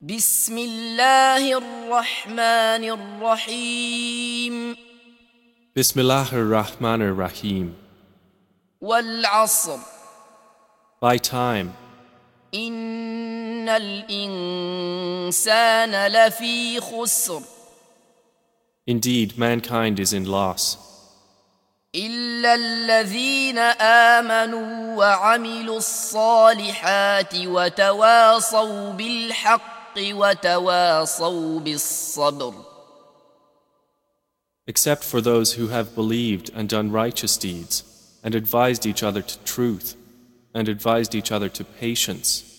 بسم الله الرحمن الرحيم Bismillah ar-Rahman ar-Rahim. والعصر By time, إن الإنسان لفي خسر indeed mankind is in loss, إلا الذين آمنوا وعملوا الصالحات وتواصوا بالحق وتواصوا بالصبر. except for those who have believed and done righteous deeds, and advised each other to truth, and advised each other to patience.